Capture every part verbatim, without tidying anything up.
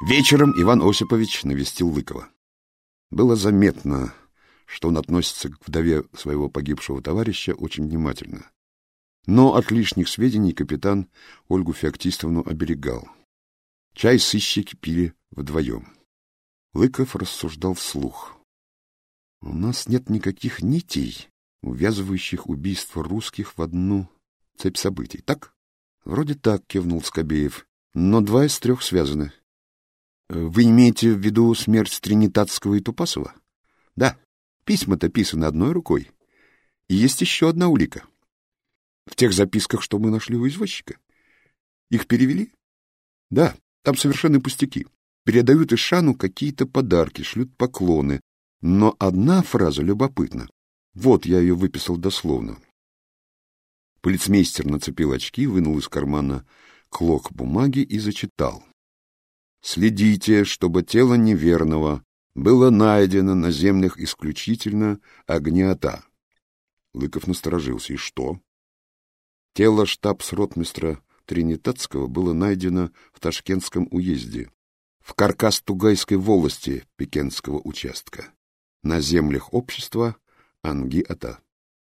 Вечером Иван Осипович навестил Лыкова. Было заметно, что он относится к вдове своего погибшего товарища очень внимательно. Но от лишних сведений капитан Ольгу Феоктистовну оберегал. Чай сыщики пили вдвоем. Лыков рассуждал вслух. У нас нет никаких нитей, увязывающих убийство русских в одну цепь событий, так? Вроде так, кивнул Скобеев, но два из трех связаны. Вы имеете в виду смерть Тринитатского и Тупасова? Да, письма-то писаны одной рукой. И есть еще одна улика. В тех записках, что мы нашли у извозчика. Их перевели? Да, там совершенно пустяки. Передают Ишану какие-то подарки, шлют поклоны. Но одна фраза любопытна. Вот я ее выписал дословно. Полицмейстер нацепил очки, вынул из кармана клок бумаги и зачитал. Следите, чтобы тело неверного было найдено на землях исключительно огнеота. Лыков насторожился. И что? Тело штабс-ротмистра Тринитатского было найдено в Ташкентском уезде, в Каркас-Тугайской волости Пекенского участка, на землях общества Анги-Ата.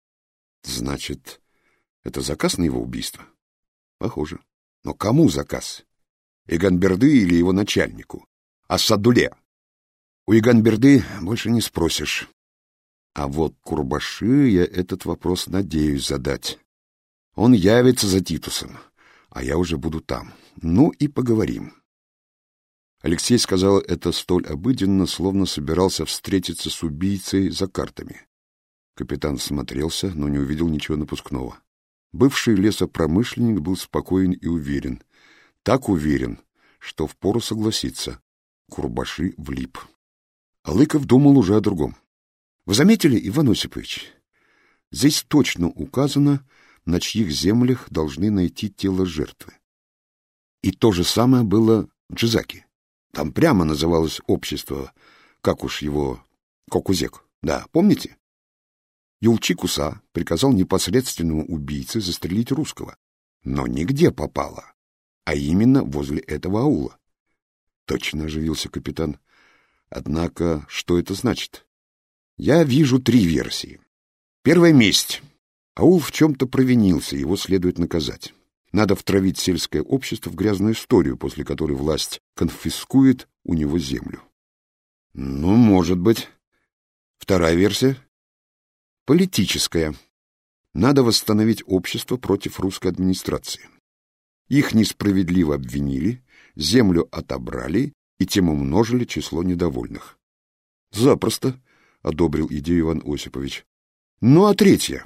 Значит, это заказ на его убийство? Похоже. Но кому заказ? Иганберды или его начальнику? Асадуле? У Иганберды больше не спросишь. А вот Курбаши я этот вопрос надеюсь задать. Он явится за Титусом, а я уже буду там. Ну и поговорим. Алексей сказал это столь обыденно, словно собирался встретиться с убийцей за картами. Капитан смотрелся, но не увидел ничего напускного. Бывший лесопромышленник был спокоен и уверен. Так уверен, что впору согласиться. Курбаши влип. А Лыков думал уже о другом. Вы заметили, Иван Осипович? Здесь точно указано, на чьих землях должны найти тело жертвы. И то же самое было в Джизаки. Там прямо называлось общество, как уж его, Кокузек. Да, помните? Юлчи-Куса приказал непосредственному убийце застрелить русского. Но нигде попало, а именно возле этого аула. Точно оживился капитан. Однако, что это значит? Я вижу три версии. Первая — месть. Аул в чем-то провинился, его следует наказать. Надо втравить сельское общество в грязную историю, после которой власть конфискует у него землю. Ну, может быть. Вторая версия — политическая. Надо восстановить общество против русской администрации. Их несправедливо обвинили, землю отобрали и тем умножили число недовольных. Запросто, — одобрил идею Иван Осипович. Ну, а третья?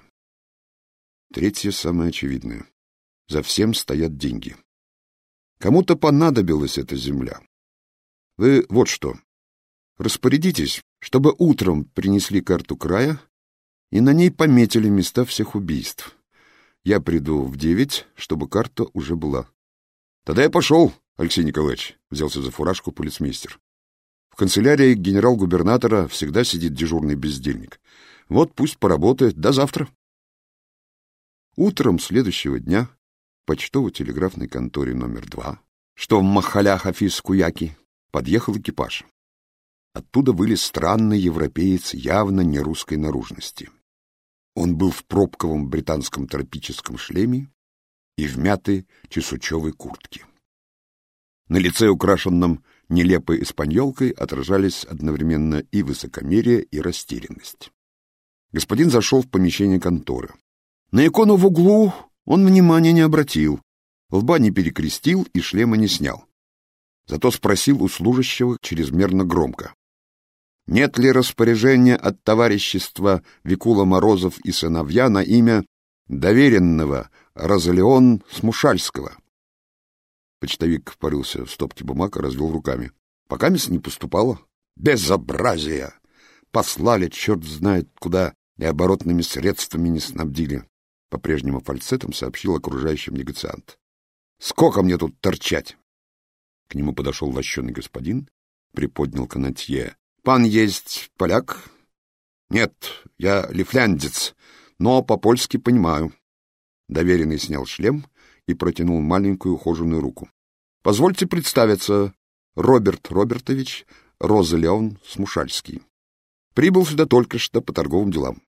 Третья самая очевидная. За всем стоят деньги. Кому-то понадобилась эта земля. Вы вот что. Распорядитесь, чтобы утром принесли карту края и на ней пометили места всех убийств. Я приду в девять, чтобы карта уже была. Тогда я пошел, Алексей Николаевич, взялся за фуражку полицмейстер. В канцелярии генерал-губернатора всегда сидит дежурный бездельник. Вот пусть поработает. До завтра. Утром следующего дня в почтово-телеграфной конторе номер два, что в Махаля-Хафиз-Куяки, подъехал экипаж. Оттуда вылез странный европеец явно не русской наружности. Он был в пробковом британском тропическом шлеме и в мятой чесучевой куртке. На лице, украшенном нелепой испаньолкой, отражались одновременно и высокомерие, и растерянность. Господин зашел в помещение конторы. На икону в углу он внимания не обратил, лба не перекрестил и шлема не снял. Зато спросил у служащего чрезмерно громко. Нет ли распоряжения от товарищества Викула Морозов и сыновья на имя доверенного Розалион Смушальского? Почтовик порылся в стопке бумаг и развел руками. Пока мисс не поступало. Безобразие! Послали черт знает куда и оборотными средствами не снабдили. По-прежнему фальцетом сообщил окружающим негациант. Сколько мне тут торчать? К нему подошел лощеный господин, приподнял канатье. Пан есть поляк? Нет, я лифляндец, но по-польски понимаю. Доверенный снял шлем и протянул маленькую ухоженную руку. Позвольте представиться, Роберт Робертович Розалион Смушальский. Прибыл сюда только что по торговым делам.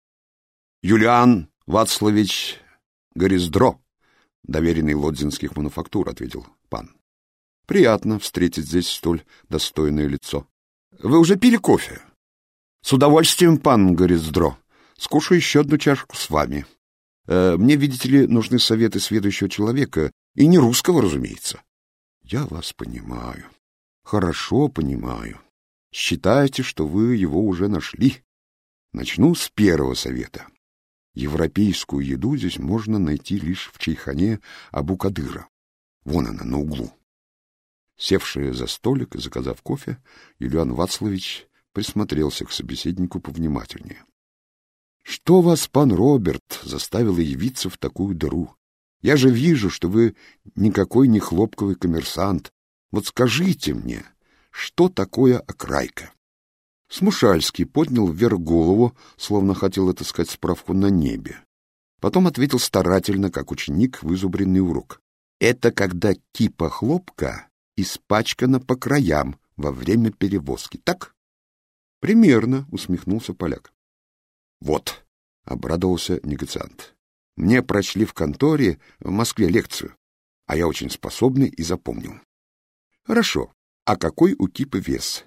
Юлиан Вацлавич Гориздро, доверенный Лодзинских мануфактур, ответил пан. Приятно встретить здесь столь достойное лицо. Вы уже пили кофе? С удовольствием, пан Гориздро. Скушаю еще одну чашку с вами. Э, мне, видите ли, нужны советы сведущего человека, и не русского, разумеется. Я вас понимаю. Хорошо понимаю. Считайте, что вы его уже нашли. Начну с первого совета. Европейскую еду здесь можно найти лишь в чайхане Абу-Кадыра. Вон она, на углу. Севший за столик и заказав кофе, Юлиан Вацлавич присмотрелся к собеседнику повнимательнее. — Что вас, пан Роберт, заставило явиться в такую дыру? Я же вижу, что вы никакой не хлопковый коммерсант. Вот скажите мне, что такое окрайка? Смушальский поднял вверх голову, словно хотел отыскать справку на небе. Потом ответил старательно, как ученик, вызубренный урок. Это когда кипа хлопка испачкана по краям во время перевозки, так? Примерно, усмехнулся поляк. Вот, обрадовался негациант. Мне прочли в конторе в Москве лекцию, а я очень способный и запомнил. Хорошо, а какой у кипы вес?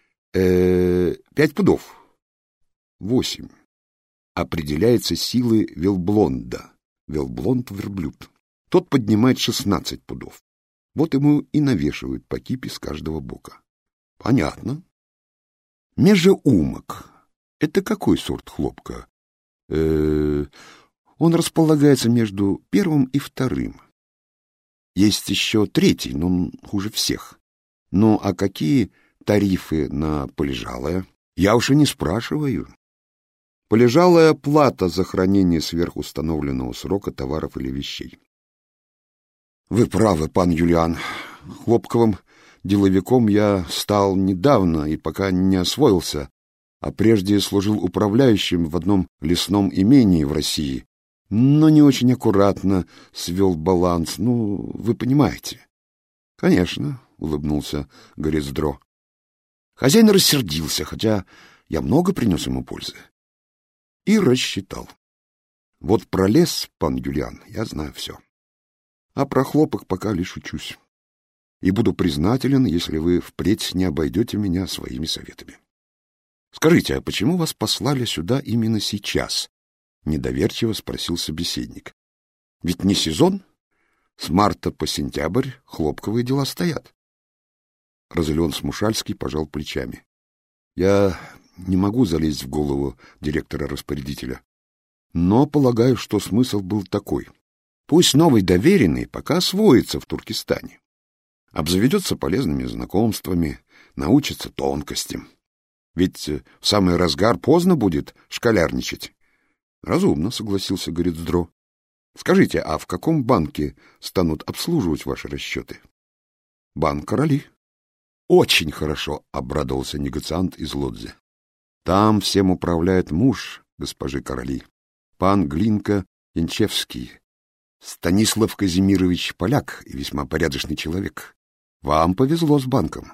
Э, пять пудов. Восемь. Определяется силой Велблонда. Велблонд — верблюд. Тот поднимает шестнадцать пудов. Вот ему и навешивают по кипе с каждого бока. Понятно. Межеумок. Это какой сорт хлопка? Э, он располагается между первым и вторым. Есть еще третий, но он хуже всех. Ну, а какие тарифы на полежалое? Я уж и не спрашиваю. Полежалая плата за хранение сверхустановленного срока товаров или вещей. Вы правы, пан Юлиан. Хлопковым деловиком я стал недавно и пока не освоился, а прежде служил управляющим в одном лесном имении в России, но не очень аккуратно свел баланс. Ну, вы понимаете. — Конечно, — улыбнулся Гориздро. Хозяин рассердился, хотя я много принес ему пользы. И рассчитал. Вот про лес, пан Юлиан, я знаю все. А про хлопок пока лишь учусь. И буду признателен, если вы впредь не обойдете меня своими советами. Скажите, а почему вас послали сюда именно сейчас? Недоверчиво спросил собеседник. Ведь не сезон? С марта по сентябрь хлопковые дела стоят. Розалион Смушальский пожал плечами. Я не могу залезть в голову директора-распорядителя, но полагаю, что смысл был такой. Пусть новый доверенный пока освоится в Туркестане, обзаведется полезными знакомствами, научится тонкостям. Ведь в самый разгар поздно будет школярничать. Разумно, согласился Гориздро. Скажите, а в каком банке станут обслуживать ваши расчеты? Банк Короли. Очень хорошо, обрадовался негациант из Лодзи. Там всем управляет муж госпожи Короли, пан Глинка Янчевский, Станислав Казимирович поляк и весьма порядочный человек. Вам повезло с банком.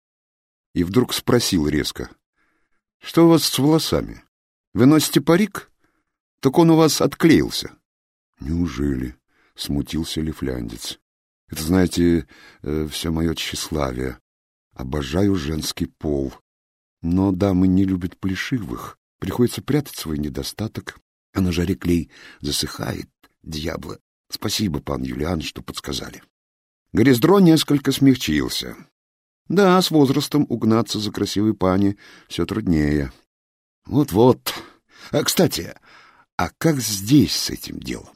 И вдруг спросил резко. — Что у вас с волосами? Вы носите парик? Так он у вас отклеился. — Неужели? — смутился лифляндец. — Это, знаете, э, все мое тщеславие. Обожаю женский пол. Но дамы не любят плешивых. Приходится прятать свой недостаток. А на жаре клей засыхает, дьявола. Спасибо, пан Юлиан, что подсказали. Гориздро несколько смягчился. Да, с возрастом угнаться за красивой пани все труднее. Вот-вот. А, кстати, а как здесь с этим делом?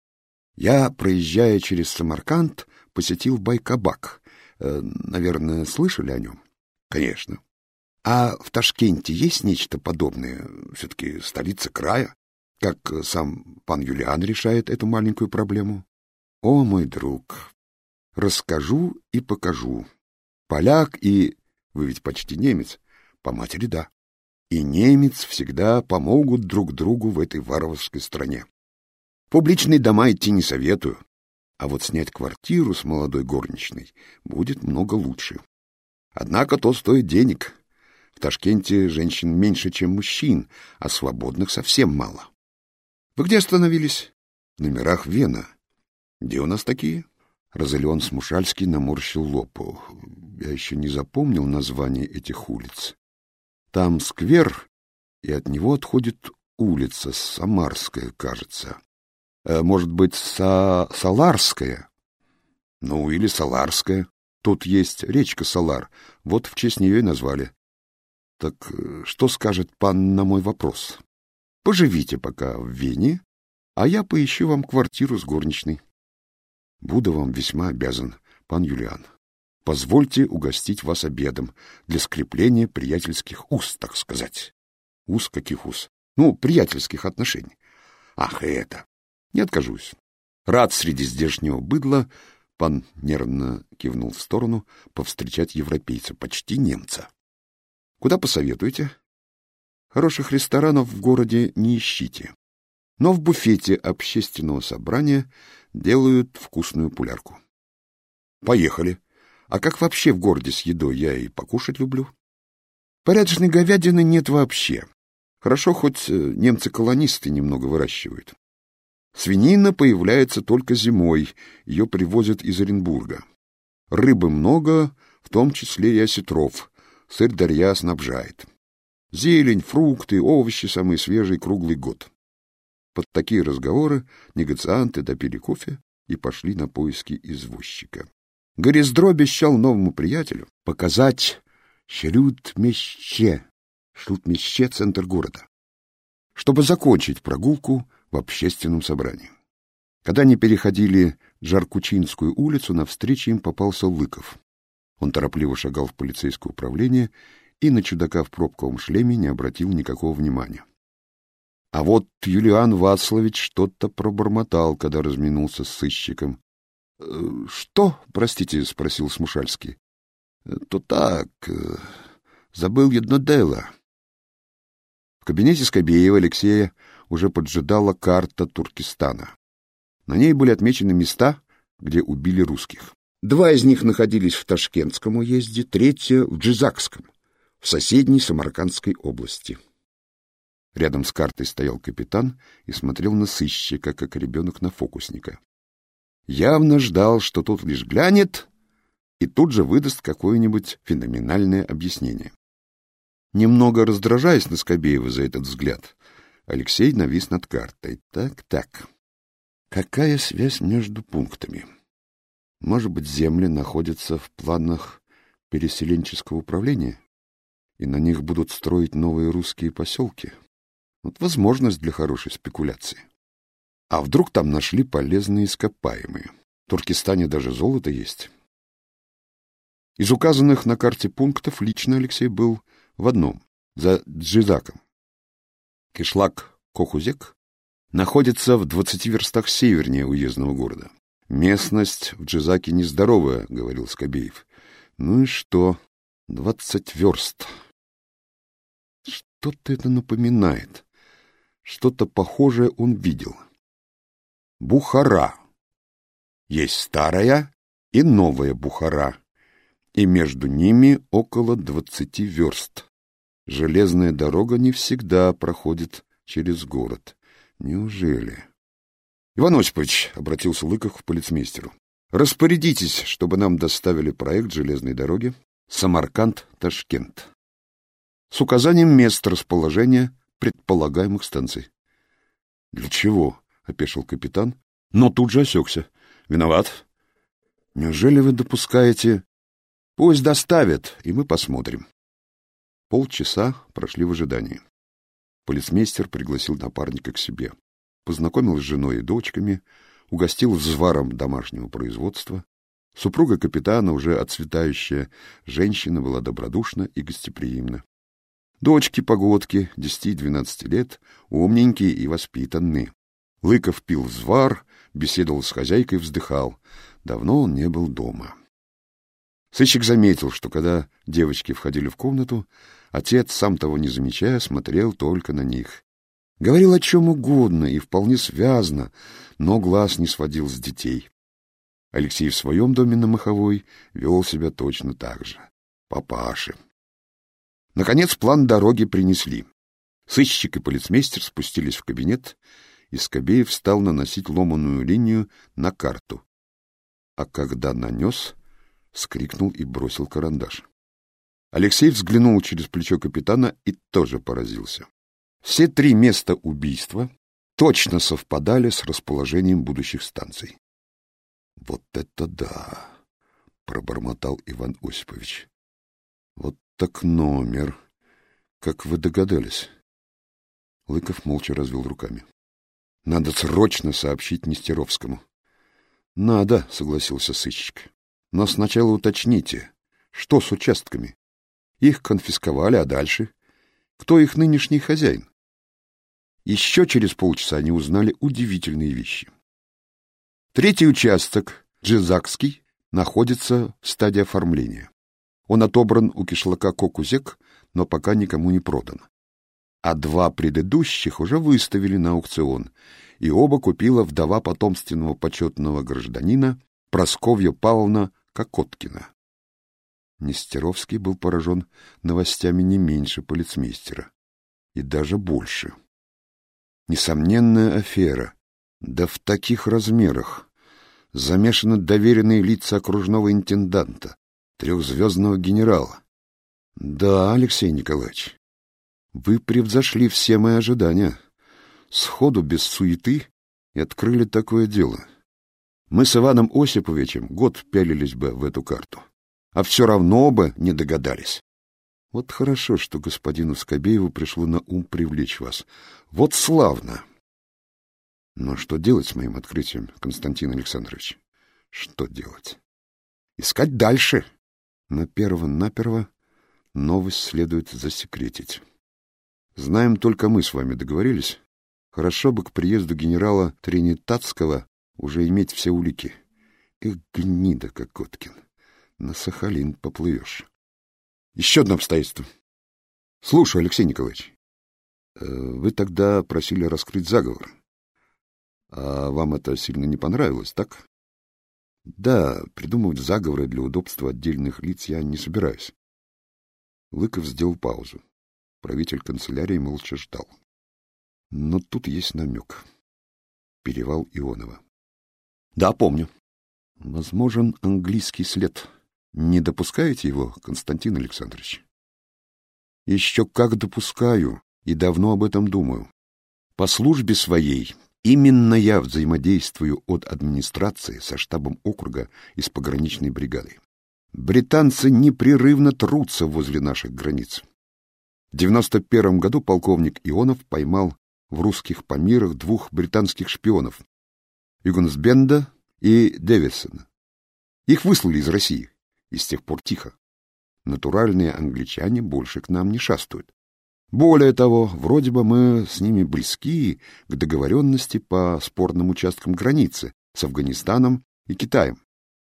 Я, проезжая через Самарканд, посетил Байкабак. Э, наверное, слышали о нем? Конечно. А в Ташкенте есть нечто подобное? Все-таки столица края. Как сам пан Юлиан решает эту маленькую проблему? О, мой друг, расскажу и покажу. Поляк и... Вы ведь почти немец. По матери да. И немец всегда помогут друг другу в этой варварской стране. В публичные дома идти не советую. А вот снять квартиру с молодой горничной будет много лучше. Однако то стоит денег. В Ташкенте женщин меньше, чем мужчин, а свободных совсем мало. Вы где остановились? В номерах Вена. Где у нас такие? Розалион Смушальский наморщил лоб. Я еще не запомнил название этих улиц. Там сквер, и от него отходит улица Самарская, кажется. Может быть, Са... Саларская? Ну, или Саларская. Тут есть речка Салар, вот в честь нее и назвали. Так что скажет пан на мой вопрос? Поживите пока в Вене, а я поищу вам квартиру с горничной. Буду вам весьма обязан, пан Юлиан. Позвольте угостить вас обедом для скрепления приятельских уз, так сказать. Уз каких уз? Ну, приятельских отношений. Ах, это! Не откажусь. Рад среди здешнего быдла, пан нервно кивнул в сторону, повстречать европейца, почти немца. Куда посоветуете? Хороших ресторанов в городе не ищите, но в буфете общественного собрания делают вкусную пулярку. Поехали. А как вообще в городе с едой? Я и покушать люблю. Порядочной говядины нет вообще. Хорошо, хоть немцы-колонисты немного выращивают. Свинина появляется только зимой, ее привозят из Оренбурга. Рыбы много, в том числе и осетров. Сыр Дарья снабжает. Зелень, фрукты, овощи самые свежие круглый год. Под такие разговоры негацианты допили кофе и пошли на поиски извозчика. Гориздро обещал новому приятелю показать Шрют-Меще, Шрут-Меще, центр города, чтобы закончить прогулку в общественном собрании. Когда они переходили Джаркучинскую улицу, навстречу им попался Лыков. Он торопливо шагал в полицейское управление и на чудака в пробковом шлеме не обратил никакого внимания. А вот Юлиан Вацлович что-то пробормотал, когда разминулся с сыщиком. — Что, простите, — спросил Смушальский. — То так, забыл одно дело. В кабинете Скобеева Алексея уже поджидала карта Туркестана. На ней были отмечены места, где убили русских. Два из них находились в Ташкентском уезде, третье — в Джизакском, в соседней Самаркандской области. Рядом с картой стоял капитан и смотрел на сыщика, как ребенок на фокусника. Явно ждал, что тот лишь глянет и тут же выдаст какое-нибудь феноменальное объяснение. Немного раздражаясь на Скобеева за этот взгляд, Алексей навис над картой. Так-так, какая связь между пунктами? Может быть, земли находятся в планах переселенческого управления, и на них будут строить новые русские поселки? Вот возможность для хорошей спекуляции. А вдруг там нашли полезные ископаемые? В Туркестане даже золото есть. Из указанных на карте пунктов лично Алексей был в одном, за Джизаком. Кишлак Кохузек находится в двадцати верстах севернее уездного города. Местность в Джизаке нездоровая, — говорил Скобеев. Ну и что? Двадцать верст. Что-то это напоминает. Что-то похожее он видел. Бухара. Есть старая и новая Бухара, и между ними около двадцати верст. Железная дорога не всегда проходит через город. Неужели? — Иван Осипович, — обратился Лыков к полицмейстеру, — распорядитесь, чтобы нам доставили проект железной дороги Самарканд-Ташкент с указанием мест расположения предполагаемых станций. — Для чего? — опешил капитан, но тут же осекся. — Виноват. — Неужели вы допускаете... — Пусть доставят, и мы посмотрим. Полчаса прошли в ожидании. Полицмейстер пригласил напарника к себе, познакомил с женой и дочками, угостил взваром домашнего производства. Супруга капитана, уже отцветающая женщина, была добродушна и гостеприимна. Дочки-погодки, десяти-двенадцати лет, умненькие и воспитанные. Лыков пил взвар, беседовал с хозяйкой, вздыхал. Давно он не был дома. Сыщик заметил, что когда девочки входили в комнату, отец, сам того не замечая, смотрел только на них. Говорил о чем угодно и вполне связно, но глаз не сводил с детей. Алексей в своем доме на Маховой вел себя точно так же. папаши. Наконец план дороги принесли. Сыщик и полицмейстер спустились в кабинет, и Скобеев стал наносить ломаную линию на карту. А когда нанес, вскрикнул и бросил карандаш. Алексей взглянул через плечо капитана и тоже поразился. Все три места убийства точно совпадали с расположением будущих станций. — Вот это да! — пробормотал Иван Осипович. — Вот так номер! Как вы догадались? Лыков молча развел руками. — Надо срочно сообщить Нестеровскому. — Надо, — согласился сыщик. — Но сначала уточните, что с участками? Их конфисковали, а дальше? Кто их нынешний хозяин? Еще через полчаса они узнали удивительные вещи. Третий участок, Джизакский, находится в стадии оформления. Он отобран у кишлака Кокузек, но пока никому не продан. А два предыдущих уже выставили на аукцион, и оба купила вдова потомственного почетного гражданина Прасковья Павловна Кокоткина. Нестеровский был поражен новостями не меньше полицмейстера, и даже больше. Несомненная афера, да в таких размерах. Замешаны доверенные лица окружного интенданта, трехзвездного генерала. Да, Алексей Николаевич, вы превзошли все мои ожидания. Сходу, без суеты, и открыли такое дело. Мы с Иваном Осиповичем год пялились бы в эту карту, а все равно бы не догадались. Вот хорошо, что господину Скобееву пришло на ум привлечь вас. Вот славно! Но что делать с моим открытием, Константин Александрович? Что делать? Искать дальше. Но перво-наперво новость следует засекретить. Знаем только мы с вами, договорились? Хорошо бы к приезду генерала Тринитатского уже иметь все улики. Эх, гнида, Кокоткин, на Сахалин поплывешь. Еще одно обстоятельство. Слушай, Алексей Николаевич, вы тогда просили раскрыть заговор. А вам это сильно не понравилось, так? Да, придумывать заговоры для удобства отдельных лиц я не собираюсь. Лыков сделал паузу. Правитель канцелярии молча ждал. Но тут есть намек. Перевал Ионова. Да, помню. Возможен английский след. Не допускаете его, Константин Александрович? Еще как допускаю, и давно об этом думаю. По службе своей именно я взаимодействую от администрации со штабом округа и с пограничной бригадой. Британцы непрерывно трутся возле наших границ. В девяносто первом году полковник Ионов поймал в русских Памирах двух британских шпионов — Югенсбенда и Дэвисона. Их выслали из России, и с тех пор тихо. Натуральные англичане больше к нам не шастают. Более того, вроде бы мы с ними близки к договоренности по спорным участкам границы с Афганистаном и Китаем.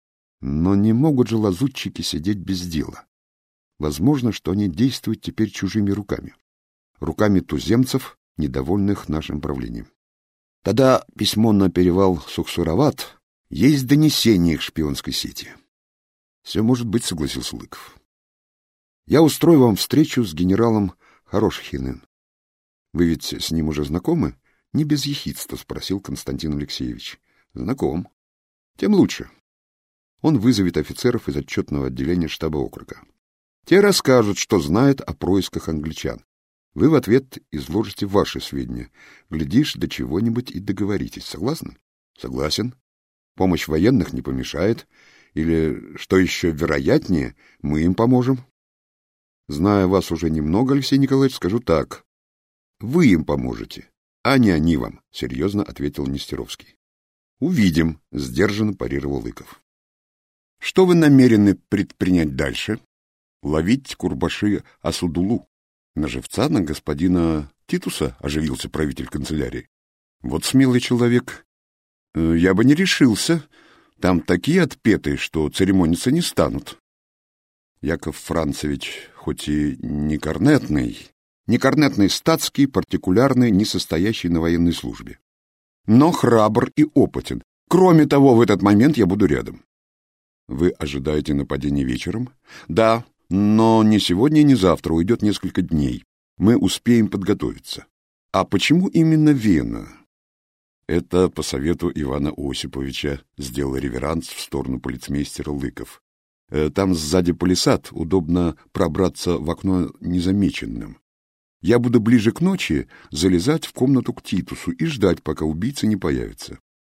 Но не могут же лазутчики сидеть без дела. Возможно, что они действуют теперь чужими руками. Руками туземцев, недовольных нашим правлением. Тогда письмо на перевал Суксурават есть донесение к шпионской сети. Все может быть, согласился Лыков. Я устрою вам встречу с генералом Хорошхиным. Вы ведь с ним уже знакомы? Не без ехидства, спросил Константин Алексеевич. Знаком. Тем лучше. Он вызовет офицеров из отчетного отделения штаба округа. Те расскажут, что знают о происках англичан. Вы в ответ изложите ваши сведения. Глядишь, до чего-нибудь и договоритесь. Согласны? Согласен. Помощь военных не помешает. Или, что еще вероятнее, мы им поможем. Зная вас уже немного, Алексей Николаевич, скажу так. Вы им поможете, а не они вам, — серьезно ответил Нестеровский. Увидим, — сдержанно парировал Лыков. Что вы намерены предпринять дальше? Ловить Курбаши Асудулу. На живца, на господина Титуса, — оживился правитель канцелярии. Вот смелый человек. Я бы не решился. Там такие отпетые, что церемониться не станут. Яков Францевич, хоть и не корнетный, не корнетный статский, партикулярный, не состоящий на военной службе, но храбр и опытен. Кроме того, в этот момент я буду рядом. Вы ожидаете нападения вечером? Да, Но не сегодня и не завтра, уйдет несколько дней. Мы успеем подготовиться. А почему именно Вена? Это по совету Ивана Осиповича, сделал реверанс в сторону полицмейстера Лыков. Там сзади палисад, удобно пробраться в окно незамеченным. Я буду ближе к ночи залезать в комнату к Титусу и ждать, пока убийца не появится.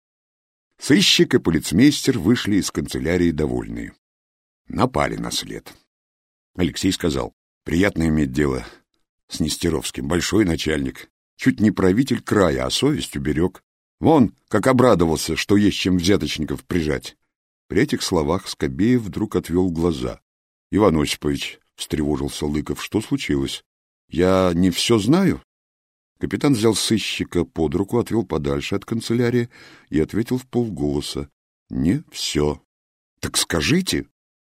Сыщик и полицмейстер вышли из канцелярии довольные. Напали на след. Алексей сказал: приятно иметь дело с Нестеровским, большой начальник. Чуть не правитель края, а совесть уберег. Вон, как обрадовался, что есть чем взяточников прижать. При этих словах Скобеев вдруг отвел глаза. — Иван Осипович, — встревожился Лыков, — что случилось? Я не все знаю? Капитан взял сыщика под руку, отвел подальше от канцелярии и ответил вполголоса: — Не все. — Так скажите.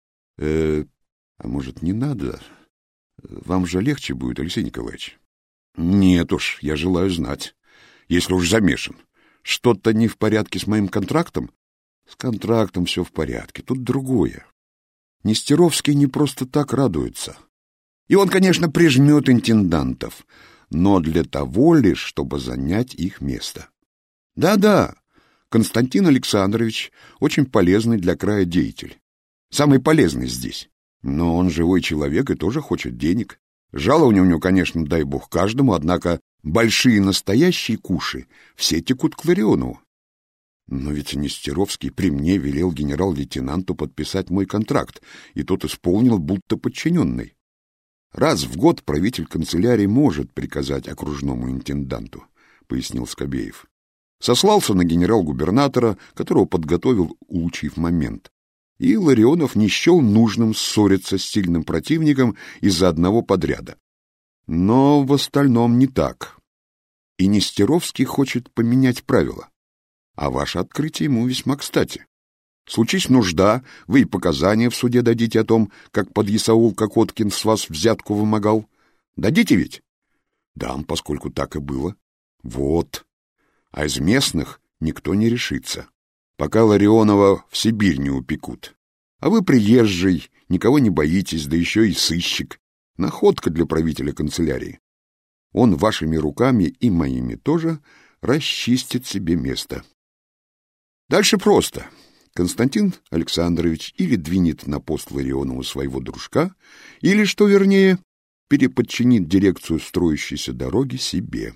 Э, — А может, не надо? Вам же легче будет, Алексей Николаевич. — Нет уж, я желаю знать, если уж замешан. Что-то не в порядке с моим контрактом? С контрактом все в порядке, тут другое. Нестеровский не просто так радуется. И он, конечно, прижмет интендантов, но для того лишь, чтобы занять их место. Да-да, Константин Александрович очень полезный для края деятель. Самый полезный здесь. Но он живой человек и тоже хочет денег. Жалование у него, конечно, дай бог каждому, однако большие настоящие куши все текут к Ларионову. Но ведь Нестеровский при мне велел генерал-лейтенанту подписать мой контракт, и тот исполнил, будто подчиненный. Раз в год правитель канцелярии может приказать окружному интенданту, — пояснил Скобеев. Сослался на генерал-губернатора, которого подготовил, улучив момент. И Ларионов не счел нужным ссориться с сильным противником из-за одного подряда. Но в остальном не так. И Нестеровский хочет поменять правила. А ваше открытие ему весьма кстати. Случись нужда, вы и показания в суде дадите о том, как подъясаул Кокоткин с вас взятку вымогал. Дадите ведь? Дам, поскольку так и было. Вот. А из местных никто не решится, пока Ларионова в Сибирь не упекут. А вы приезжий, никого не боитесь, да еще и сыщик. Находка для правителя канцелярии. Он вашими руками и моими тоже расчистит себе место. Дальше просто. Константин Александрович или двинет на пост Ларионову своего дружка, или, что вернее, переподчинит дирекцию строящейся дороги себе.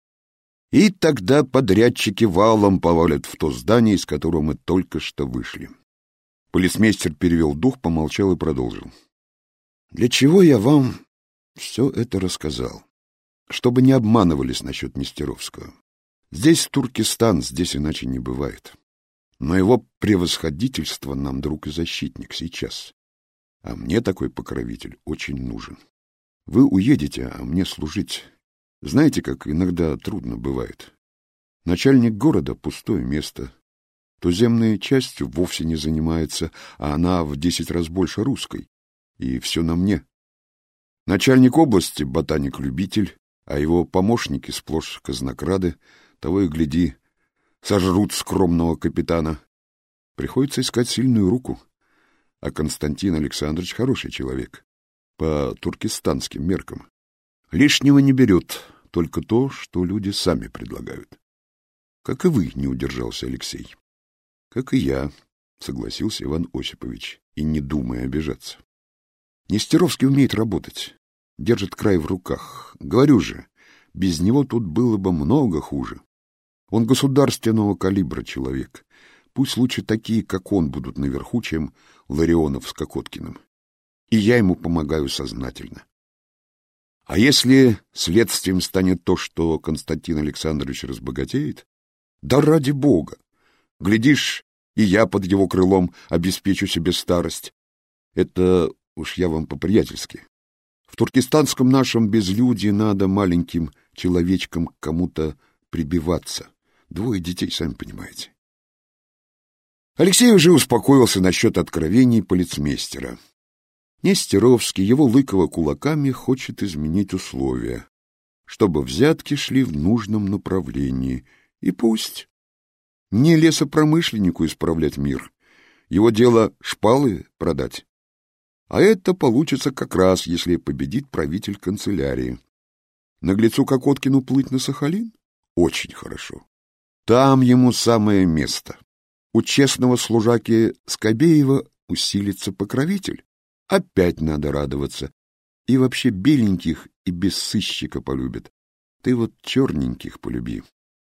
И тогда подрядчики валом повалят в то здание, из которого мы только что вышли. Полицмейстер перевел дух, помолчал и продолжил. Для чего я вам все это рассказал? Чтобы не обманывались насчет Нестеровского. Здесь Туркестан, здесь иначе не бывает. Но его превосходительство нам друг и защитник сейчас. А мне такой покровитель очень нужен. Вы уедете, а мне служить. Знаете, как иногда трудно бывает. Начальник города — пустое место. Туземной частью вовсе не занимается, а она в десять раз больше русской. И все на мне. Начальник области — ботаник-любитель, а его помощники сплошь казнокрады, того и гляди, сожрут скромного капитана. Приходится искать сильную руку. А Константин Александрович хороший человек. По туркестанским меркам. Лишнего не берет, только то, что люди сами предлагают. Как и вы, не удержался Алексей. Как и я, согласился Иван Осипович, и не думая обижаться. Нестеровский умеет работать, держит край в руках. Говорю же, без него тут было бы много хуже. Он государственного калибра человек. Пусть лучше такие, как он, будут наверху, чем Ларионов с Кокоткиным. И я ему помогаю сознательно. А если следствием станет то, что Константин Александрович разбогатеет? Да ради бога! Глядишь, и я под его крылом обеспечу себе старость. Это уж я вам по-приятельски. В туркестанском нашем безлюдье надо маленьким человечкам к кому-то прибиваться. Двое детей, сами понимаете. Алексей уже успокоился насчет откровений полицмейстера. Нестеровский его Лыкова кулаками хочет изменить условия, чтобы взятки шли в нужном направлении. И пусть. Не лесопромышленнику исправлять мир. Его дело шпалы продать. А это получится как раз, если победит правитель канцелярии. Наглецу Кокоткину плыть на Сахалин? Очень хорошо. Там ему самое место. У честного служаки Скобеева усилится покровитель. Опять надо радоваться. И вообще беленьких и без сыщика полюбит. Ты вот черненьких полюби.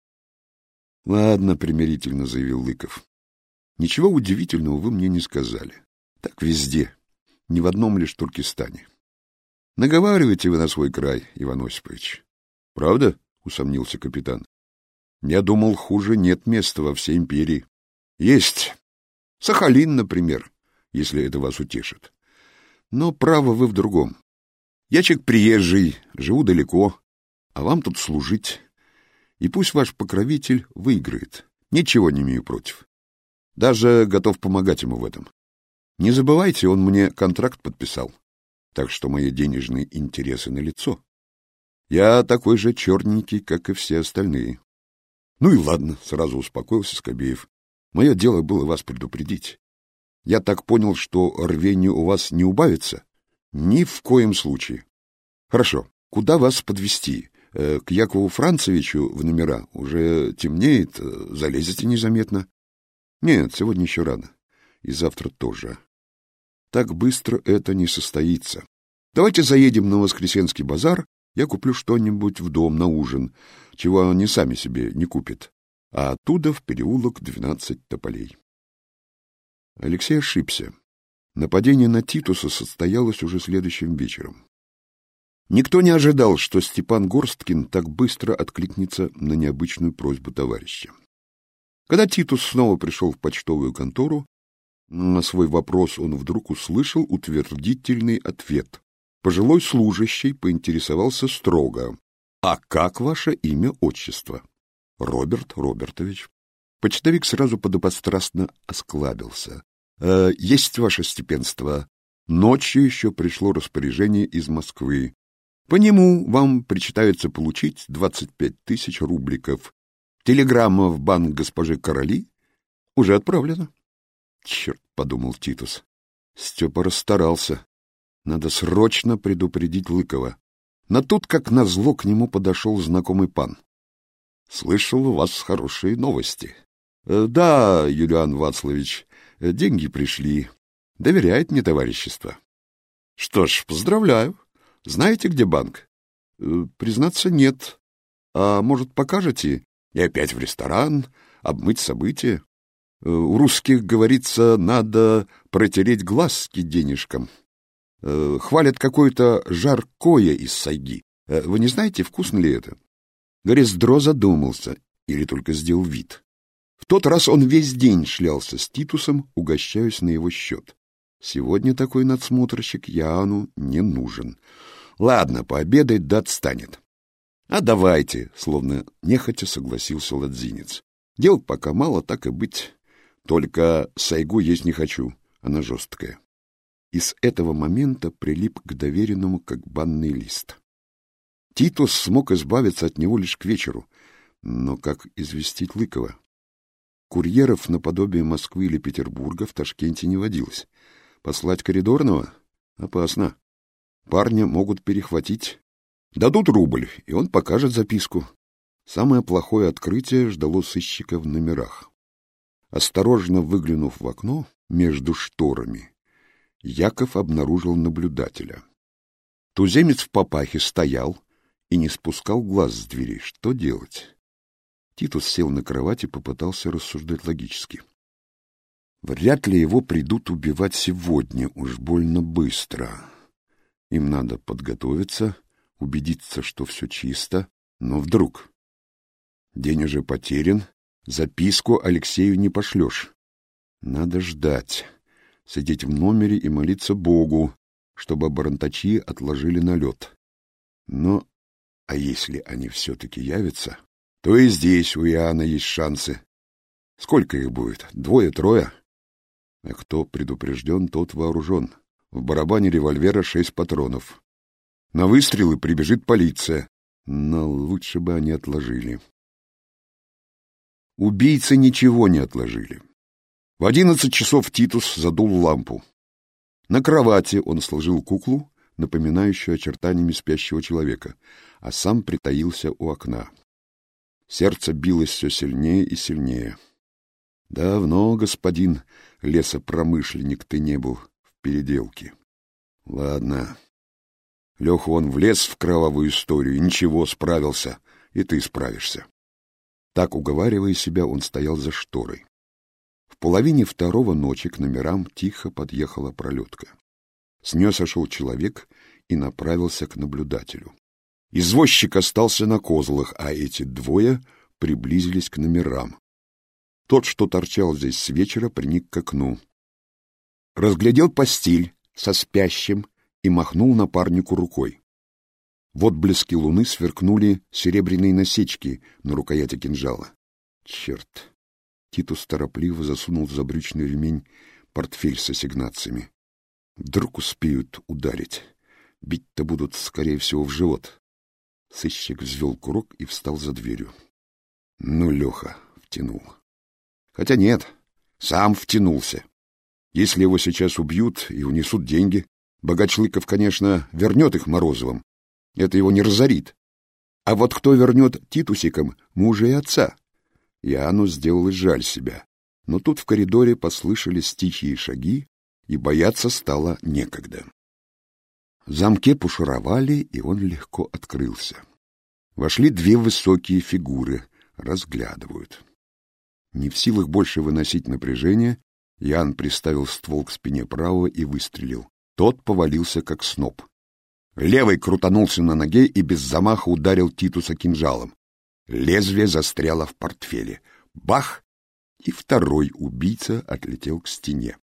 — Ладно, — примирительно заявил Лыков. — Ничего удивительного вы мне не сказали. Так везде, не в одном лишь Туркестане. Наговариваете вы на свой край, Иван Осипович. — Правда? — усомнился капитан. — Я думал, хуже нет места во всей империи. — Есть. Сахалин, например, если это вас утешит. Но право вы в другом. Я человек приезжий, живу далеко, а вам тут служить. И пусть ваш покровитель выиграет. Ничего не имею против. Даже готов помогать ему в этом. Не забывайте, он мне контракт подписал, так что мои денежные интересы налицо. Я такой же черненький, как и все остальные. Ну и ладно, сразу успокоился Скобеев. Мое дело было вас предупредить. Я так понял, что рвение у вас не убавится? Ни в коем случае. Хорошо, куда вас подвезти? К Якову Францевичу в номера? Уже темнеет, залезете незаметно. Нет, сегодня еще рано. И завтра тоже. Так быстро это не состоится. Давайте заедем на Воскресенский базар, я куплю что-нибудь в дом на ужин, чего они сами себе не купят, а оттуда в переулок двенадцать тополей. Алексей ошибся. Нападение на Титуса состоялось уже следующим вечером. Никто не ожидал, что Степан Горсткин так быстро откликнется на необычную просьбу товарища. Когда Титус снова пришел в почтовую контору, на свой вопрос он вдруг услышал утвердительный ответ. Пожилой служащий поинтересовался строго: «А как ваше имя-отчество?» «Роберт Робертович». Почтовик сразу подобострастно осклабился. «Э, «Есть ваше степенство. Ночью еще пришло распоряжение из Москвы. По нему вам причитается получить двадцать пять тысяч рубликов. Телеграмма в банк госпожи Короли уже отправлена». «Черт», — подумал Титус, — Степа расстарался. Надо срочно предупредить Лыкова. Но тут, как назло, к нему подошел знакомый пан. — Слышал, у вас хорошие новости. «Э, — Да, Юлиан Вацлавич, деньги пришли. Доверяет мне товарищество. — Что ж, поздравляю. Знаете, где банк? Э, — Признаться, нет. А может, покажете? И опять в ресторан, обмыть события. Э, у русских, говорится, надо протереть глазки денежкам. Э, хвалят какое-то жаркое из сайги. Э, вы не знаете, вкусно ли это? Горездро задумался, или только сделал вид. В тот раз он весь день шлялся с Титусом, угощаясь на его счет. Сегодня такой надсмотрщик Яну не нужен. Ладно, пообедает да отстанет. А давайте, словно нехотя согласился ладзинец. Дел пока мало, так и быть. Только сайгу есть не хочу, она жесткая. И с этого момента прилип к доверенному, как банный лист. Титус смог избавиться от него лишь к вечеру. Но как известить Лыкова? Курьеров наподобие Москвы или Петербурга в Ташкенте не водилось. Послать коридорного? Опасно. Парня могут перехватить. Дадут рубль, и он покажет записку. Самое плохое открытие ждало сыщика в номерах. Осторожно выглянув в окно между шторами, Яков обнаружил наблюдателя. Туземец в папахе стоял и не спускал глаз с двери. Что делать? Титус сел на кровать и попытался рассуждать логически. Вряд ли его придут убивать сегодня, уж больно быстро. Им надо подготовиться, убедиться, что все чисто, но вдруг... День уже потерян, записку Алексею не пошлешь. Надо ждать, сидеть в номере и молиться Богу, чтобы барантачи отложили налет. Но, а если они все-таки явятся, то и здесь у Иоанна есть шансы. Сколько их будет? Двое-трое? А кто предупрежден, тот вооружен. В барабане револьвера шесть патронов. На выстрелы прибежит полиция, но лучше бы они отложили. Убийцы ничего не отложили. В одиннадцать часов Титус задул лампу. На кровати он сложил куклу, напоминающую очертаниями спящего человека, а сам притаился у окна. Сердце билось все сильнее и сильнее. Давно, господин лесопромышленник, ты не был в переделке. Ладно. Леха он влез в кровавую историю, ничего, справился, и ты справишься. Так, уговаривая себя, он стоял за шторой. В половине второго ночи к номерам тихо подъехала пролетка. С нее сошел человек и направился к наблюдателю. Извозчик остался на козлах, а эти двое приблизились к номерам. Тот, что торчал здесь с вечера, приник к окну. Разглядел постель со спящим и махнул напарнику рукой. В отблеске луны сверкнули серебряные насечки на рукояти кинжала. Черт! Титус торопливо засунул в забрючный ремень портфель с ассигнациями. Вдруг успеют ударить. Бить-то будут, скорее всего, в живот. Сыщик взвел курок и встал за дверью. Ну, Леха втянул. Хотя нет, сам втянулся. Если его сейчас убьют и унесут деньги, богач Лыков, конечно, вернет их Морозовым. Это его не разорит. А вот кто вернет Титусикам мужа и отца? Иоанну сделалось жаль себя. Но тут в коридоре послышались тихие шаги, и бояться стало некогда. В замке пошуровали, и он легко открылся. Вошли две высокие фигуры, разглядывают. Не в силах больше выносить напряжение, Иоанн приставил ствол к спине правого и выстрелил. Тот повалился, как сноп. Левый крутанулся на ноге и без замаха ударил Титуса кинжалом. Лезвие застряло в портфеле. Бах! И второй убийца отлетел к стене.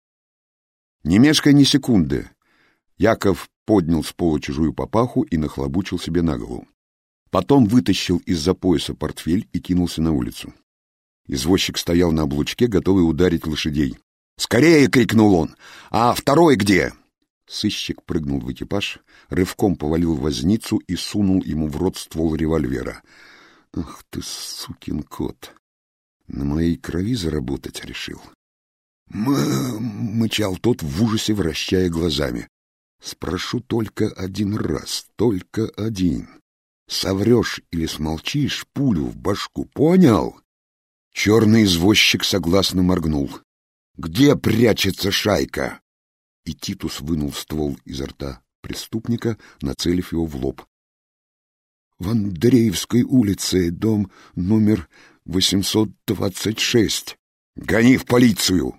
Не мешкая ни секунды, Яков поднял с пола чужую папаху и нахлобучил себе на голову. Потом вытащил из-за пояса портфель и кинулся на улицу. Извозчик стоял на облучке, готовый ударить лошадей. «Скорее!» — крикнул он. «А второй где?» Сыщик прыгнул в экипаж, рывком повалил возницу и сунул ему в рот ствол револьвера. «Ах ты, сукин кот! На моей крови заработать решил!» «М-м-м!» — мычал тот в ужасе, вращая глазами. «Спрошу только один раз, только один. Соврешь или смолчишь, пулю в башку, понял?» Черный извозчик согласно моргнул. «Где прячется шайка?» И Титус вынул ствол изо рта преступника, нацелив его в лоб. «В Андреевской улице, дом номер восемьсот двадцать шесть. Гони в полицию!»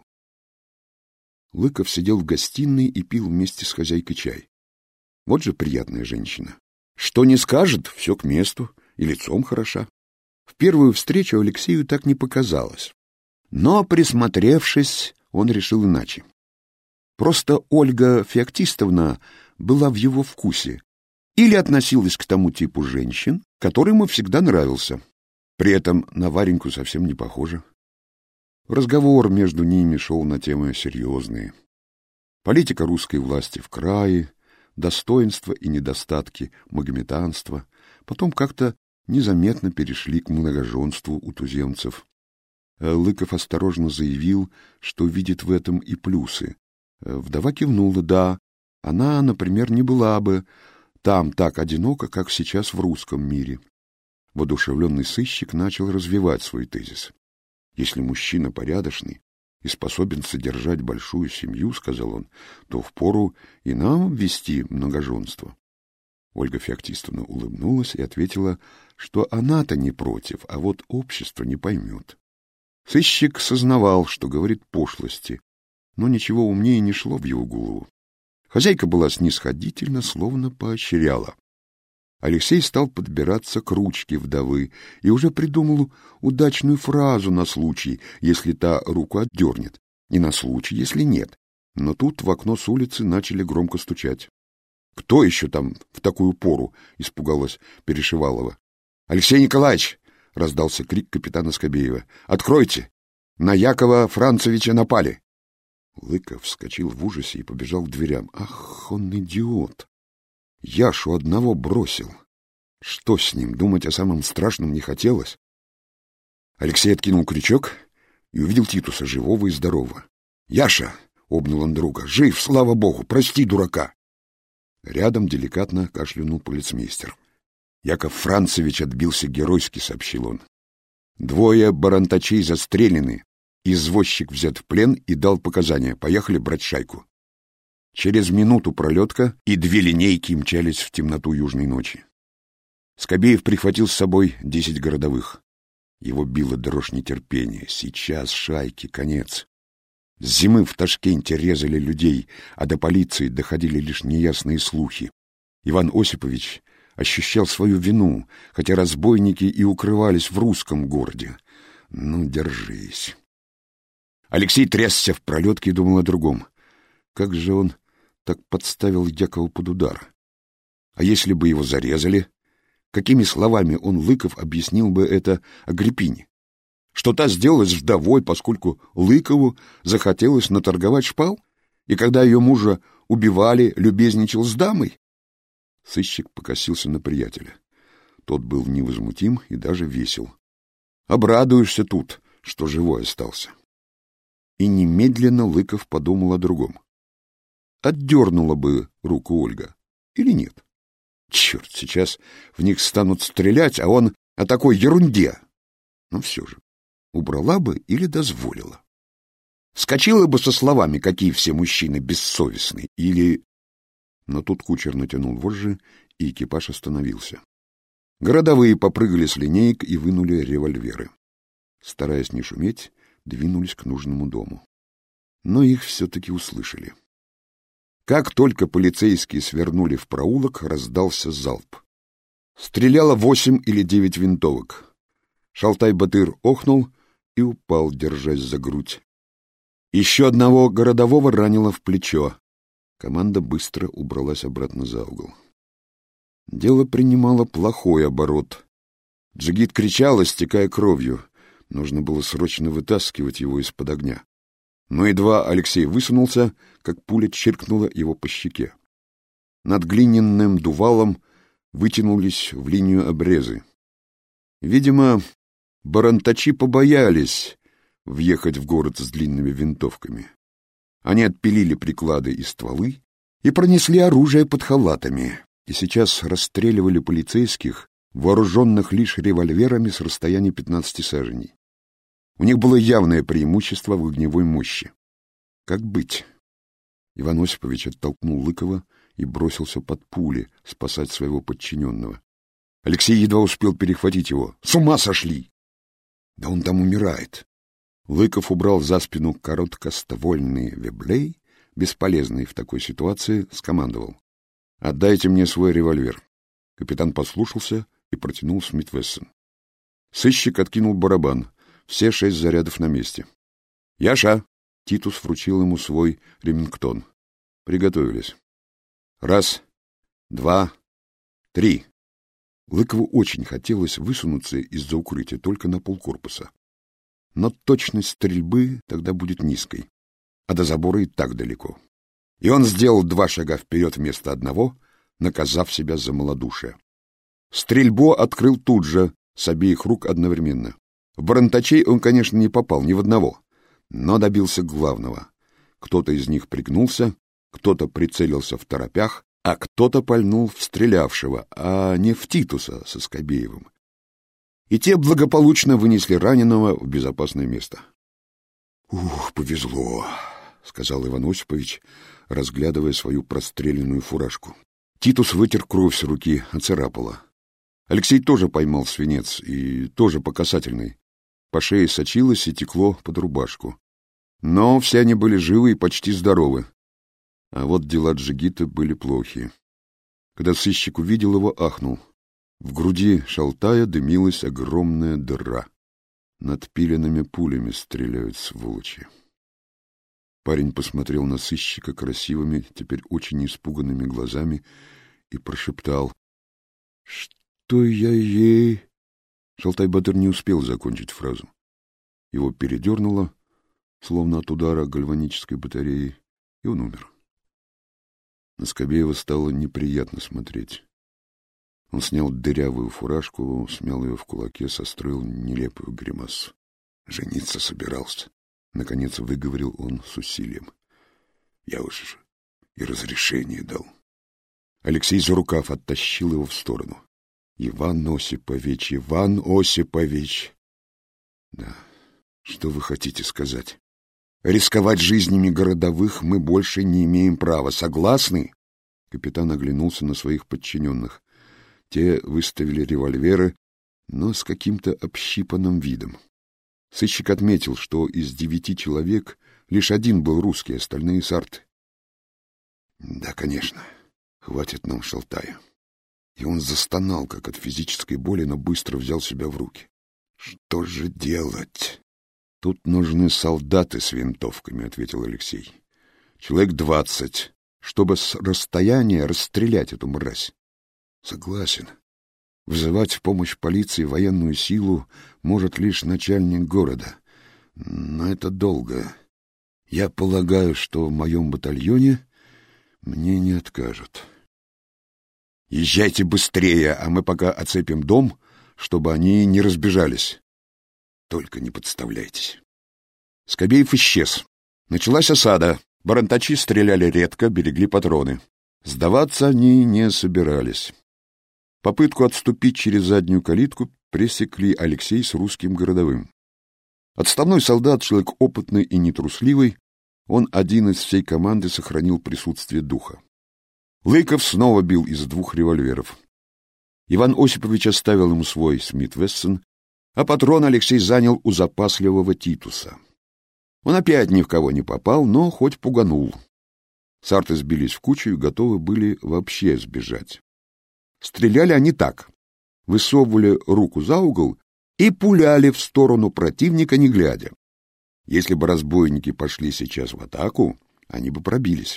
Лыков сидел в гостиной и пил вместе с хозяйкой чай. Вот же приятная женщина. Что не скажет, все к месту, и лицом хороша. В первую встречу Алексею так не показалось. Но, присмотревшись, он решил иначе. Просто Ольга Феоктистовна была в его вкусе или относилась к тому типу женщин, который ему всегда нравился. При этом на Вареньку совсем не похожа. Разговор между ними шел на темы серьезные. Политика русской власти в крае, достоинства и недостатки магометанства, потом как-то незаметно перешли к многоженству у туземцев. Лыков осторожно заявил, что видит в этом и плюсы. Вдова кивнула: да, она, например, не была бы там так одинока, как сейчас в русском мире. Воодушевленный сыщик начал развивать свой тезис. Если мужчина порядочный и способен содержать большую семью, — сказал он, — то впору и нам ввести многоженство. Ольга Феоктистовна улыбнулась и ответила, что она-то не против, а вот общество не поймет. Сыщик сознавал, что говорит пошлости, но ничего умнее не шло в его голову. Хозяйка была снисходительна, словно поощряла. Алексей стал подбираться к ручке вдовы и уже придумал удачную фразу на случай, если та руку отдернет, и на случай, если нет. Но тут в окно с улицы начали громко стучать. «Кто еще там в такую пору?» — испугалась Перешивалова. «Алексей Николаевич!» — раздался крик капитана Скобеева. «Откройте! На Якова Францевича напали!» Лыков вскочил в ужасе и побежал к дверям. «Ах, он идиот! Яшу одного бросил! Что с ним? Думать о самом страшном не хотелось!» Алексей откинул крючок и увидел Титуса, живого и здорового. «Яша, обнял он друга. «Жив, слава богу! Прости, дурака!» Рядом деликатно кашлянул полицмейстер. «Яков Францевич отбился геройски», — сообщил он. «Двое барантачей застрелены. Извозчик взят в плен и дал показания. Поехали брать шайку». Через минуту пролетка, и две линейки мчались в темноту южной ночи. Скобеев прихватил с собой десять городовых. Его била дрожь нетерпения. Сейчас шайки, конец. С зимы в Ташкенте резали людей, а до полиции доходили лишь неясные слухи. Иван Осипович ощущал свою вину, хотя разбойники и укрывались в русском городе. Ну, держись. Алексей трясся в пролетке и думал о другом. Как же он так подставил Якова под удар? А если бы его зарезали? Какими словами он, Лыков, объяснил бы это Агриппине? Что та сделалась вдовой, поскольку Лыкову захотелось наторговать шпал? И когда ее мужа убивали, любезничал с дамой? Сыщик покосился на приятеля. Тот был невозмутим и даже весел. Обрадуешься тут, что живой остался. И немедленно Лыков подумал о другом. Отдернула бы руку Ольга или нет? Черт, сейчас в них станут стрелять, а он о такой ерунде. Но все же, убрала бы или дозволила? Вскочила бы со словами, какие все мужчины бессовестны, или... Но тут кучер натянул вожжи, и экипаж остановился. Городовые попрыгали с линеек и вынули револьверы. Стараясь не шуметь, двинулись к нужному дому. Но их все-таки услышали. Как только полицейские свернули в проулок, раздался залп. Стреляло восемь или девять винтовок. Шалтай-Батыр охнул и упал, держась за грудь. Еще одного городового ранило в плечо. Команда быстро убралась обратно за угол. Дело принимало плохой оборот. Джигит кричал, истекая кровью. Нужно было срочно вытаскивать его из-под огня. Но едва Алексей высунулся, как пуля чиркнула его по щеке. Над глиняным дувалом вытянулись в линию обрезы. Видимо, барантачи побоялись въехать в город с длинными винтовками. Они отпилили приклады и стволы и пронесли оружие под халатами, и сейчас расстреливали полицейских, вооруженных лишь револьверами с расстояния пятнадцати саженей. У них было явное преимущество в огневой мощи. Как быть? Иван Осипович оттолкнул Лыкова и бросился под пули спасать своего подчиненного. Алексей едва успел перехватить его. С ума сошли! Да он там умирает. Лыков убрал за спину короткоствольный веблей, бесполезный в такой ситуации, скомандовал. «Отдайте мне свой револьвер». Капитан послушался и протянул Смит-Вессон. Сыщик откинул барабан. Все шесть зарядов на месте. «Яша!» — Титус вручил ему свой ремингтон. Приготовились. Раз, два, три. Лыкову очень хотелось высунуться из-за укрытия только на полкорпуса. Но точность стрельбы тогда будет низкой, а до забора и так далеко. И он сделал два шага вперед вместо одного, наказав себя за малодушие. Стрельбу открыл тут же, с обеих рук одновременно. В барантачей он, конечно, не попал ни в одного, но добился главного. Кто-то из них пригнулся, кто-то прицелился в торопях, а кто-то пальнул в стрелявшего, а не в Титуса со Скобеевым. И те благополучно вынесли раненого в безопасное место. «Ух, повезло», — сказал Иван Осипович, разглядывая свою простреленную фуражку. Титус вытер кровь с руки, оцарапало. Алексей тоже поймал свинец, и тоже по касательной. По шее сочилось и текло под рубашку. Но все они были живы и почти здоровы. А вот дела Джигита были плохи. Когда сыщик увидел его, ахнул. В груди Шалтая дымилась огромная дыра. Над пиленными пулями стреляют сволочи. Парень посмотрел на сыщика красивыми, теперь очень испуганными глазами и прошептал: «Что я ей...» Шалтай-Батыр не успел закончить фразу. Его передернуло, словно от удара гальванической батареи, и он умер. На Скобеева стало неприятно смотреть. Он снял дырявую фуражку, смял ее в кулаке, состроил нелепую гримасу. «Жениться собирался», — наконец выговорил он с усилием. Я уж и разрешение дал. Алексей за рукав оттащил его в сторону. Иван Осипович, Иван Осипович. Да, что вы хотите сказать? Рисковать жизнями городовых мы больше не имеем права. Согласны? Капитан оглянулся на своих подчиненных. Те выставили револьверы, но с каким-то общипанным видом. Сыщик отметил, что из девяти человек лишь один был русский, остальные сарты. Да, конечно, хватит нам Шалтая. И он застонал, как от физической боли, но быстро взял себя в руки. Что же делать? Тут нужны солдаты с винтовками, ответил Алексей. Человек двадцать, чтобы с расстояния расстрелять эту мразь. Согласен. Вызывать в помощь полиции военную силу может лишь начальник города. Но это долго. Я полагаю, что в моем батальоне мне не откажут. Езжайте быстрее, а мы пока оцепим дом, чтобы они не разбежались. Только не подставляйтесь. Скобеев исчез. Началась осада. Барантачи стреляли редко, берегли патроны. Сдаваться они не собирались. Попытку отступить через заднюю калитку пресекли Алексей с русским городовым. Отставной солдат, человек опытный и нетрусливый, он один из всей команды сохранил присутствие духа. Лыков снова бил из двух револьверов. Иван Осипович оставил ему свой Смит-Вессон, а патрон Алексей занял у запасливого Титуса. Он опять ни в кого не попал, но хоть пуганул. Сарты сбились в кучу и готовы были вообще сбежать. Стреляли они так. Высовывали руку за угол и пуляли в сторону противника, не глядя. Если бы разбойники пошли сейчас в атаку, они бы пробились.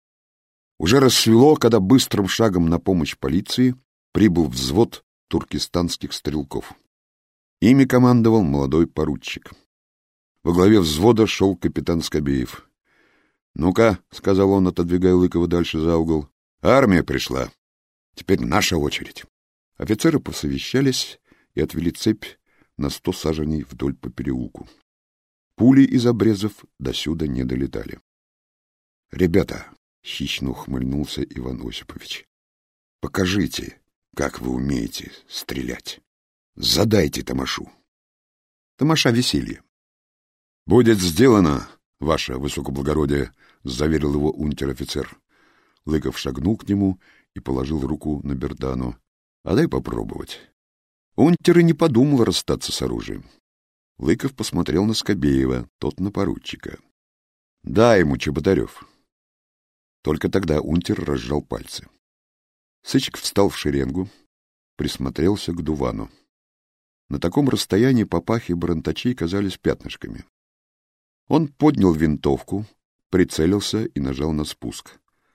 Уже рассвело, когда быстрым шагом на помощь полиции прибыл взвод туркестанских стрелков. Ими командовал молодой поручик. Во главе взвода шел капитан Скобеев. — Ну-ка, — сказал он, отодвигая Лыкова дальше за угол, — армия пришла. Теперь наша очередь. Офицеры посовещались и отвели цепь на сто саженей вдоль по переулку. Пули из обрезов досюда не долетали. — Ребята, — хищно ухмыльнулся Иван Осипович, — покажите, как вы умеете стрелять. Задайте тамашу. Тамаша веселье. — Будет сделано, ваше высокоблагородие, — заверил его унтер-офицер. Лыков шагнул к нему и положил руку на бердану. — А дай попробовать. Унтер и не подумал расстаться с оружием. Лыков посмотрел на Скобеева, тот на поручика. — Дай ему, Чеботарев. Только тогда унтер разжал пальцы. Сыщик встал в шеренгу, присмотрелся к дувану. На таком расстоянии папахи барантачей казались пятнышками. Он поднял винтовку, прицелился и нажал на спуск.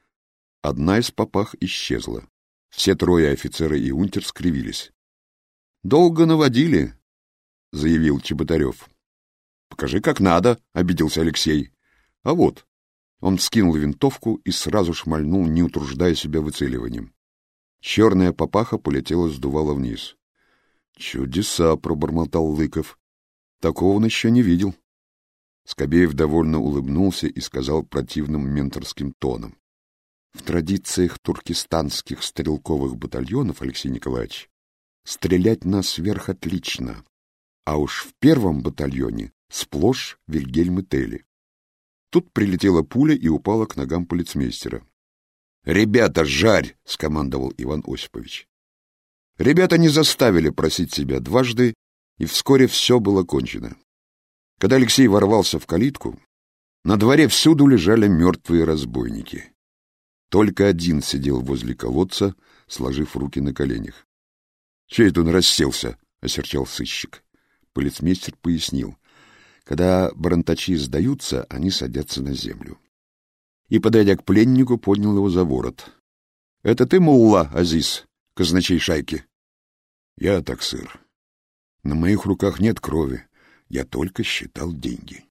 Одна из папах исчезла. Все трое, офицеры и унтер, скривились. — Долго наводили, — заявил Чеботарев. — Покажи, как надо, — обиделся Алексей. — А вот. Он вскинул винтовку и сразу шмальнул, не утруждая себя выцеливанием. Черная папаха полетела с дувала вниз. — Чудеса, — пробормотал Лыков. Такого он еще не видел. Скобеев довольно улыбнулся и сказал противным менторским тоном. — В традициях туркестанских стрелковых батальонов, Алексей Николаевич, стрелять на сверх отлично, а уж в первом батальоне сплошь Вильгельмы Телли. Тут прилетела пуля и упала к ногам полицмейстера. — Ребята, жарь! — скомандовал Иван Осипович. Ребята не заставили просить себя дважды, и вскоре все было кончено. Когда Алексей ворвался в калитку, на дворе всюду лежали мертвые разбойники. Только один сидел возле колодца, сложив руки на коленях. — Чей это он расселся? — осерчал сыщик. Полицмейстер пояснил. Когда барантачи сдаются, они садятся на землю. И, подойдя к пленнику, поднял его за ворот. — Это ты, мулла Азиз, казначей шайки? — Я таксыр. На моих руках нет крови, я только считал деньги.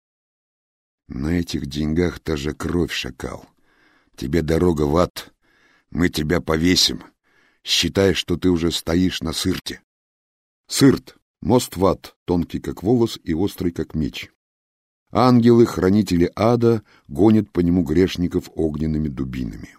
— На этих деньгах та же кровь, шакал. Тебе дорога в ад, мы тебя повесим. Считай, что ты уже стоишь на сырте. Сырт — мост в ад, тонкий как волос и острый как меч. Ангелы, хранители ада, гонят по нему грешников огненными дубинами.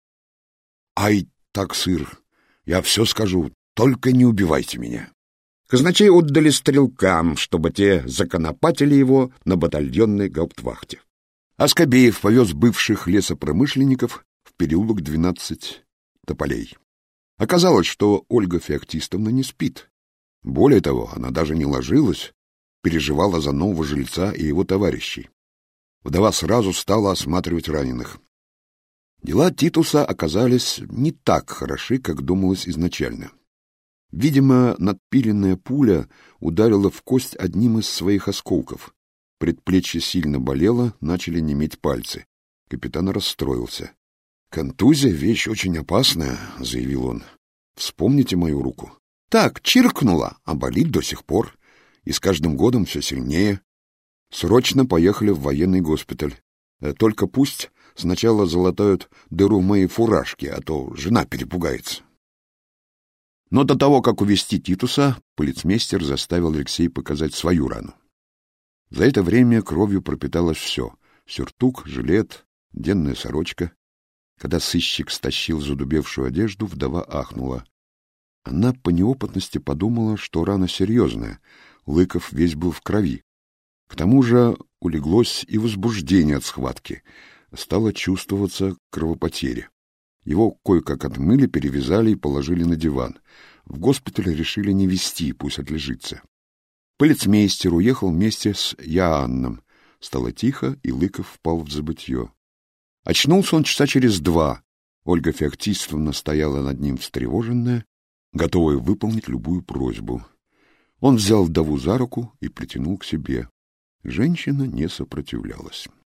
«Ай, таксыр, я все скажу, только не убивайте меня». Казначей отдали стрелкам, чтобы те законопатили его на батальонной гауптвахте. А Скобеев повез бывших лесопромышленников в переулок двенадцать тополей. Оказалось, что Ольга Феоктистовна не спит. Более того, она даже не ложилась, переживала за нового жильца и его товарищей. Вдова сразу стала осматривать раненых. Дела Титуса оказались не так хороши, как думалось изначально. Видимо, надпиленная пуля ударила в кость одним из своих осколков. Предплечье сильно болело, начали неметь пальцы. Капитан расстроился. «Контузия — вещь очень опасная», — заявил он. «Вспомните мою руку. Так, чиркнула, а болит до сих пор. И с каждым годом все сильнее. Срочно поехали в военный госпиталь. Только пусть сначала залатают дыру в моей фуражке, а то жена перепугается». Но до того, как увезти Титуса, полицмейстер заставил Алексея показать свою рану. За это время кровью пропиталось все — сюртук, жилет, денная сорочка. Когда сыщик стащил задубевшую одежду, вдова ахнула. Она по неопытности подумала, что рана серьезная, Лыков весь был в крови. К тому же улеглось и возбуждение от схватки, стало чувствоваться кровопотеря. Его кое-как отмыли, перевязали и положили на диван. В госпитале решили не везти, пусть отлежится. Полицмейстер уехал вместе с Яанном. Стало тихо, и Лыков впал в забытье. Очнулся он часа через два. Ольга Феоктистовна стояла над ним встревоженная, готовая выполнить любую просьбу. Он взял вдову за руку и притянул к себе. Женщина не сопротивлялась.